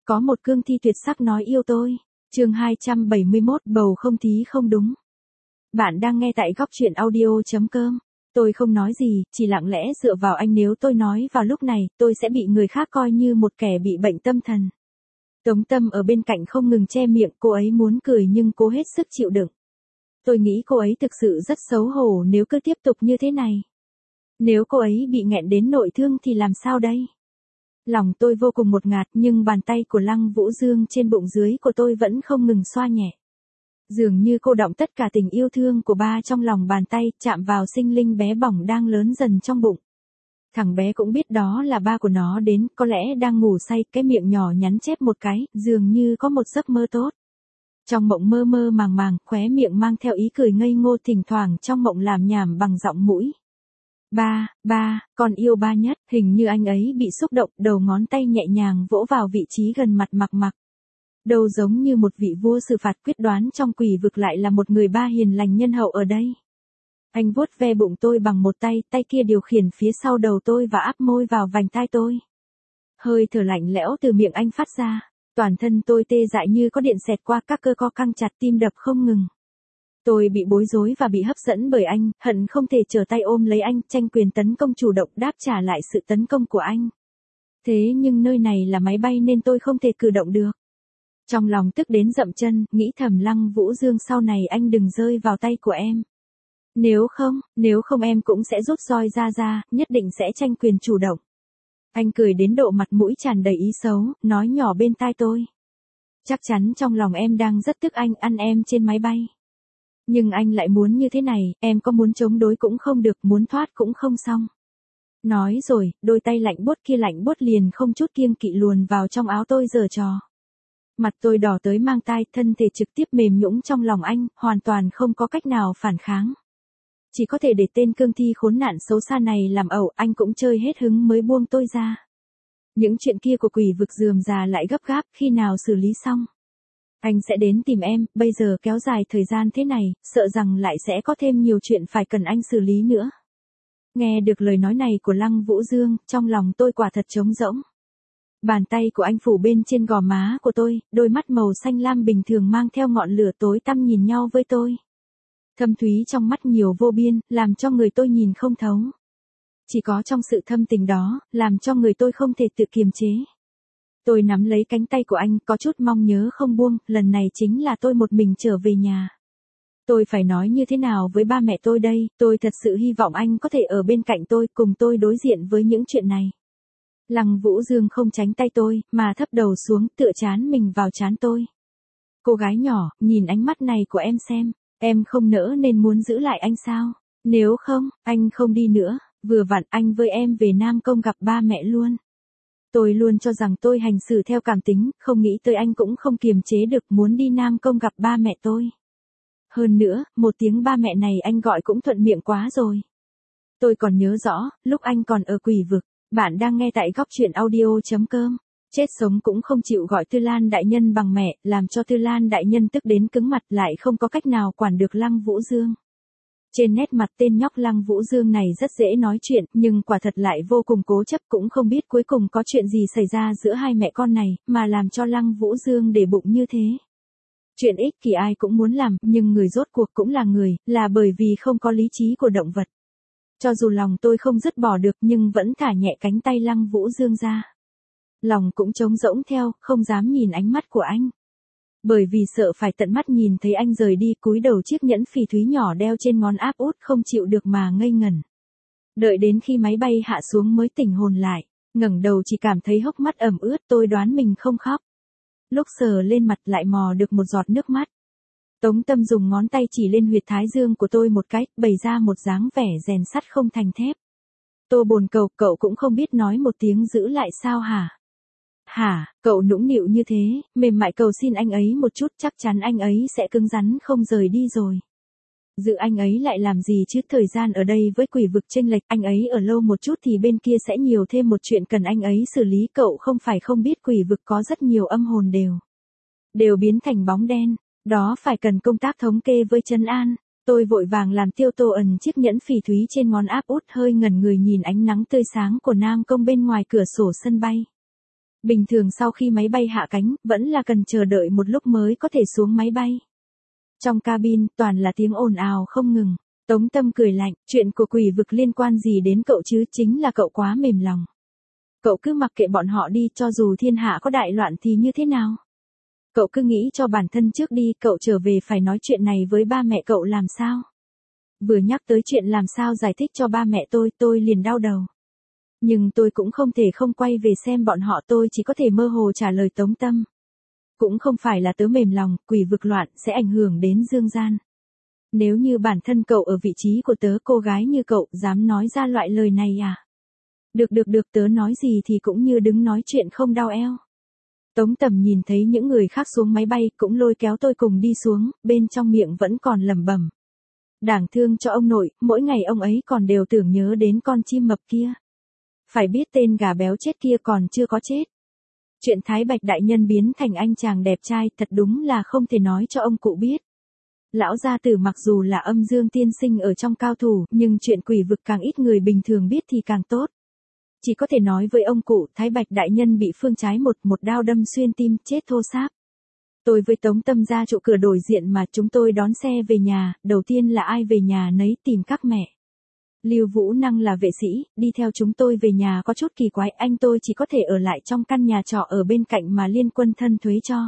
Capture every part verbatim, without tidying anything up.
Có một cương thi tuyệt sắc nói yêu tôi. Chương hai trăm bảy mươi mốt bầu không khí không đúng. Bạn đang nghe tại góc truyện audio.com. Tôi không nói gì, chỉ lặng lẽ dựa vào anh, nếu tôi nói vào lúc này, tôi sẽ bị người khác coi như một kẻ bị bệnh tâm thần. Tống Tâm ở bên cạnh không ngừng che miệng, cô ấy muốn cười nhưng cố hết sức chịu đựng. Tôi nghĩ cô ấy thực sự rất xấu hổ nếu cứ tiếp tục như thế này. Nếu cô ấy bị nghẹn đến nội thương thì làm sao đây? Lòng tôi vô cùng ngột ngạt, nhưng bàn tay của Lăng Vũ Dương trên bụng dưới của tôi vẫn không ngừng xoa nhẹ. Dường như cô đọng tất cả tình yêu thương của ba trong lòng bàn tay, chạm vào sinh linh bé bỏng đang lớn dần trong bụng. Thằng bé cũng biết đó là ba của nó đến, có lẽ đang ngủ say, cái miệng nhỏ nhắn chép một cái, dường như có một giấc mơ tốt. Trong mộng mơ mơ màng màng, khóe miệng mang theo ý cười ngây ngô, thỉnh thoảng trong mộng làm nhảm bằng giọng mũi. Ba, ba, con yêu ba nhất. Hình như anh ấy bị xúc động, đầu ngón tay nhẹ nhàng vỗ vào vị trí gần mặt Mặc Mặc. Đâu giống như một vị vua xử phạt quyết đoán trong quỷ vực lại là một người ba hiền lành nhân hậu ở đây. Anh vuốt ve bụng tôi bằng một tay, tay kia điều khiển phía sau đầu tôi và áp môi vào vành tai tôi. Hơi thở lạnh lẽo từ miệng anh phát ra, toàn thân tôi tê dại như có điện xẹt qua, các cơ co căng chặt, tim đập không ngừng. Tôi bị bối rối và bị hấp dẫn bởi anh, hận không thể trở tay ôm lấy anh, tranh quyền tấn công, chủ động đáp trả lại sự tấn công của anh. Thế nhưng nơi này là máy bay nên tôi không thể cử động được. Trong lòng tức đến dậm chân, nghĩ thầm Lăng Vũ Dương, sau này anh đừng rơi vào tay của em. Nếu không, nếu không em cũng sẽ rút roi ra ra, nhất định sẽ tranh quyền chủ động. Anh cười đến độ mặt mũi tràn đầy ý xấu, nói nhỏ bên tai tôi. Chắc chắn trong lòng em đang rất tức anh, ăn em trên máy bay. Nhưng anh lại muốn như thế này, em có muốn chống đối cũng không được, muốn thoát cũng không xong. Nói rồi, đôi tay lạnh buốt kia lạnh buốt liền không chút kiêng kỵ luồn vào trong áo tôi giở trò. Mặt tôi đỏ tới mang tai, thân thể trực tiếp mềm nhũn trong lòng anh, hoàn toàn không có cách nào phản kháng. Chỉ có thể để tên cương thi khốn nạn xấu xa này làm ẩu, anh cũng chơi hết hứng mới buông tôi ra. Những chuyện kia của quỷ vực rườm rà lại gấp gáp, khi nào xử lý xong? Anh sẽ đến tìm em, bây giờ kéo dài thời gian thế này, sợ rằng lại sẽ có thêm nhiều chuyện phải cần anh xử lý nữa. Nghe được lời nói này của Lăng Vũ Dương, trong lòng tôi quả thật trống rỗng. Bàn tay của anh phủ bên trên gò má của tôi, đôi mắt màu xanh lam bình thường mang theo ngọn lửa tối tăm nhìn nhau với tôi. Thâm thúy trong mắt nhiều vô biên, làm cho người tôi nhìn không thấu. Chỉ có trong sự thâm tình đó, làm cho người tôi không thể tự kiềm chế. Tôi nắm lấy cánh tay của anh, có chút mong nhớ không buông, lần này chính là tôi một mình trở về nhà. Tôi phải nói như thế nào với ba mẹ tôi đây, tôi thật sự hy vọng anh có thể ở bên cạnh tôi, cùng tôi đối diện với những chuyện này. Lăng Vũ Dương không tránh tay tôi, mà thấp đầu xuống, tựa trán mình vào trán tôi. Cô gái nhỏ, nhìn ánh mắt này của em xem, em không nỡ nên muốn giữ lại anh sao? Nếu không, anh không đi nữa, vừa vặn anh với em về Nam Công gặp ba mẹ luôn. Tôi luôn cho rằng tôi hành xử theo cảm tính, không nghĩ tới anh cũng không kiềm chế được muốn đi Nam Công gặp ba mẹ tôi. Hơn nữa, một tiếng ba mẹ này anh gọi cũng thuận miệng quá rồi. Tôi còn nhớ rõ, lúc anh còn ở quỷ vực, bạn đang nghe tại góc truyện audio.com. Chết sống cũng không chịu gọi Tư Lan đại nhân bằng mẹ, làm cho Tư Lan đại nhân tức đến cứng mặt, lại không có cách nào quản được Lăng Vũ Dương. Trên nét mặt tên nhóc Lăng Vũ Dương này rất dễ nói chuyện, nhưng quả thật lại vô cùng cố chấp, cũng không biết cuối cùng có chuyện gì xảy ra giữa hai mẹ con này, mà làm cho Lăng Vũ Dương để bụng như thế. Chuyện ích kỷ ai cũng muốn làm, nhưng người rốt cuộc cũng là người, là bởi vì không có lý trí của động vật. Cho dù lòng tôi không dứt bỏ được nhưng vẫn thả nhẹ cánh tay Lăng Vũ Dương ra. Lòng cũng trống rỗng theo, không dám nhìn ánh mắt của anh. Bởi vì sợ phải tận mắt nhìn thấy anh rời đi, cúi đầu chiếc nhẫn phỉ thúy nhỏ đeo trên ngón áp út không chịu được mà ngây ngẩn. Đợi đến khi máy bay hạ xuống mới tỉnh hồn lại, ngẩng đầu chỉ cảm thấy hốc mắt ẩm ướt, tôi đoán mình không khóc. Lúc sờ lên mặt lại mò được một giọt nước mắt. Tống Tâm dùng ngón tay chỉ lên huyệt thái dương của tôi một cái, bày ra một dáng vẻ rèn sắt không thành thép. Tô bồn cầu, cậu cũng không biết nói một tiếng giữ lại sao hả? Hả, cậu nũng nịu như thế, mềm mại cầu xin anh ấy một chút, chắc chắn anh ấy sẽ cứng rắn không rời đi rồi. Giữ anh ấy lại làm gì chứ, thời gian ở đây với quỷ vực chênh lệch, anh ấy ở lâu một chút thì bên kia sẽ nhiều thêm một chuyện cần anh ấy xử lý, cậu không phải không biết quỷ vực có rất nhiều âm hồn đều. Đều biến thành bóng đen, đó phải cần công tác thống kê với trấn an. Tôi vội vàng làm tiêu tô ẩn chiếc nhẫn phỉ thúy trên ngón áp út, hơi ngẩn người nhìn ánh nắng tươi sáng của Nam Công bên ngoài cửa sổ sân bay. Bình thường sau khi máy bay hạ cánh, vẫn là cần chờ đợi một lúc mới có thể xuống máy bay. Trong cabin, toàn là tiếng ồn ào không ngừng. Tống Tâm cười lạnh, chuyện của quỷ vực liên quan gì đến cậu chứ, chính là cậu quá mềm lòng. Cậu cứ mặc kệ bọn họ đi, cho dù thiên hạ có đại loạn thì như thế nào. Cậu cứ nghĩ cho bản thân trước đi, cậu trở về phải nói chuyện này với ba mẹ cậu làm sao. Vừa nhắc tới chuyện làm sao giải thích cho ba mẹ tôi, tôi liền đau đầu. Nhưng tôi cũng không thể không quay về xem bọn họ, tôi chỉ có thể mơ hồ trả lời Tống Tâm. Cũng không phải là tớ mềm lòng, quỷ vực loạn sẽ ảnh hưởng đến dương gian. Nếu như bản thân cậu ở vị trí của tớ, cô gái như cậu, dám nói ra loại lời này à? Được được được, tớ nói gì thì cũng như đứng nói chuyện không đau eo. Tống Tầm nhìn thấy những người khác xuống máy bay, cũng lôi kéo tôi cùng đi xuống, bên trong miệng vẫn còn lẩm bẩm. Đáng thương cho ông nội, mỗi ngày ông ấy còn đều tưởng nhớ đến con chim mập kia. Phải biết tên gà béo chết kia còn chưa có chết. Chuyện Thái Bạch đại nhân biến thành anh chàng đẹp trai thật đúng là không thể nói cho ông cụ biết. Lão gia tử mặc dù là âm dương tiên sinh ở trong cao thủ, nhưng chuyện quỷ vực càng ít người bình thường biết thì càng tốt. Chỉ có thể nói với ông cụ, Thái Bạch đại nhân bị phương trái một một đao đâm xuyên tim, chết thô sáp. Tôi với Tống Tâm ra chỗ cửa đổi diện mà chúng tôi đón xe về nhà, đầu tiên là ai về nhà nấy tìm các mẹ. Lưu Vũ Năng là vệ sĩ, đi theo chúng tôi về nhà có chút kỳ quái, anh tôi chỉ có thể ở lại trong căn nhà trọ ở bên cạnh mà Liên Quân thân thuế cho.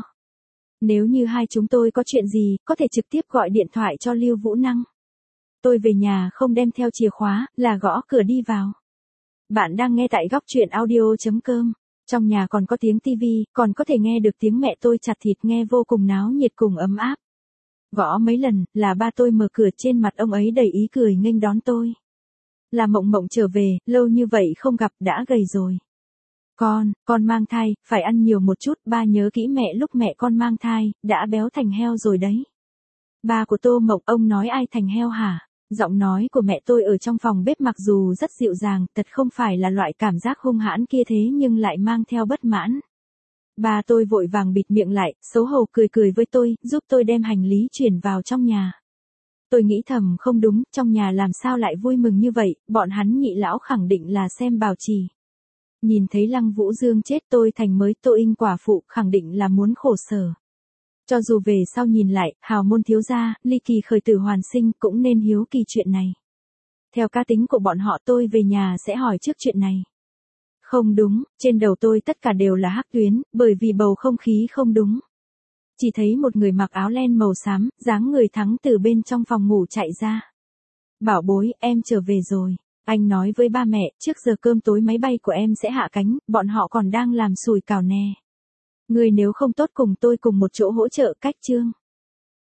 Nếu như hai chúng tôi có chuyện gì, có thể trực tiếp gọi điện thoại cho Lưu Vũ Năng. Tôi về nhà không đem theo chìa khóa, là gõ cửa đi vào. Bạn đang nghe tại góc truyện audio chấm com. Trong nhà còn có tiếng tivi, còn có thể nghe được tiếng mẹ tôi chặt thịt, nghe vô cùng náo nhiệt cùng ấm áp. Gõ mấy lần, là ba tôi mở cửa, trên mặt ông ấy đầy ý cười nghênh đón tôi. Là Mộng Mộng trở về, lâu như vậy không gặp, đã gầy rồi. Con, con mang thai, phải ăn nhiều một chút, ba nhớ kỹ mẹ lúc mẹ con mang thai, đã béo thành heo rồi đấy. Ba của Tô Mộng, ông nói ai thành heo hả? Giọng nói của mẹ tôi ở trong phòng bếp mặc dù rất dịu dàng, thật không phải là loại cảm giác hung hãn kia, thế nhưng lại mang theo bất mãn. Ba tôi vội vàng bịt miệng lại, xấu hổ cười cười với tôi, giúp tôi đem hành lý chuyển vào trong nhà. Tôi nghĩ thầm không đúng, trong nhà làm sao lại vui mừng như vậy, bọn hắn nhị lão khẳng định là xem bào trì. Nhìn thấy Lăng Vũ Dương chết, tôi thành mới Tô Inh quả phụ, khẳng định là muốn khổ sở. Cho dù về sau nhìn lại, hào môn thiếu gia, ly kỳ khởi tử hoàn sinh cũng nên hiếu kỳ chuyện này. Theo cá tính của bọn họ, tôi về nhà sẽ hỏi trước chuyện này. Không đúng, trên đầu tôi tất cả đều là hắc tuyến, bởi vì bầu không khí không đúng. Chỉ thấy một người mặc áo len màu xám, dáng người thắng từ bên trong phòng ngủ chạy ra. Bảo bối, em trở về rồi. Anh nói với ba mẹ, trước giờ cơm tối máy bay của em sẽ hạ cánh, bọn họ còn đang làm sủi cảo nè. Người nếu không tốt cùng tôi cùng một chỗ hỗ trợ cách chương.